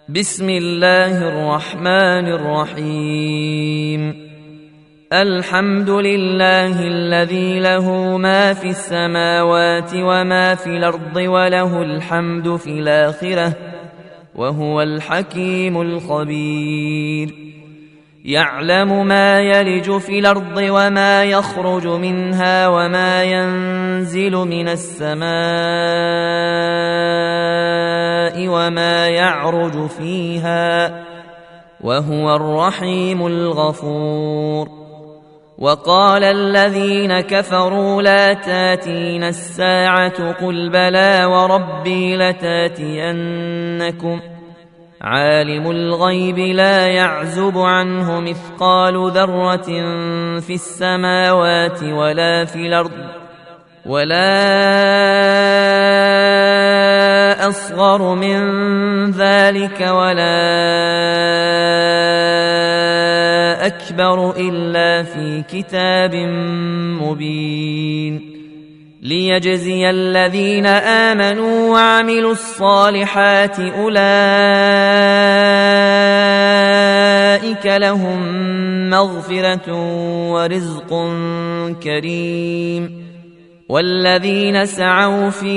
بسم الله الرحمن الرحيم. الحمد لله الذي له ما في السماوات وما في الأرض وله الحمد في الآخرة وهو الحكيم الخبير. يعلم ما يلج في الأرض وما يخرج منها وما ينزل من السماء وما يعرج فيها وهو الرحيم الغفور. وقال الذين كفروا لا تاتين الساعة قل بلى وربي لتاتينكم عالم الغيب لا يعزب عنه مثقال ذرة في السماوات ولا في الأرض ولا أصغر من ذلك ولا أكبر إلا في كتاب مبين ليجزي الذين آمنوا وعملوا الصالحات أولئك لهم مغفرة ورزق كريم. والذين سعوا في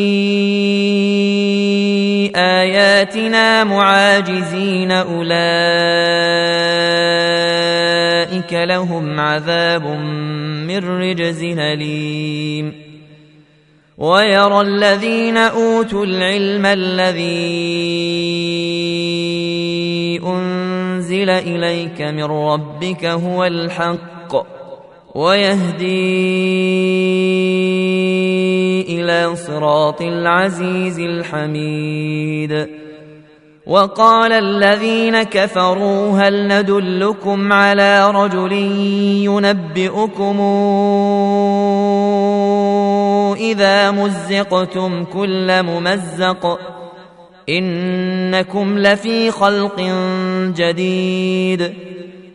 آياتنا معاجزين أولئك لهم عذاب من رجز أليم. ويرى الذين أوتوا العلم الذي أنزل إليك من ربك هو الحق ويهدي إلى صراط العزيز الحميد. وقال الذين كفروا هل ندلكم على رجل ينبئكم إذا مزقتم كل ممزق إنكم لفي خلق جديد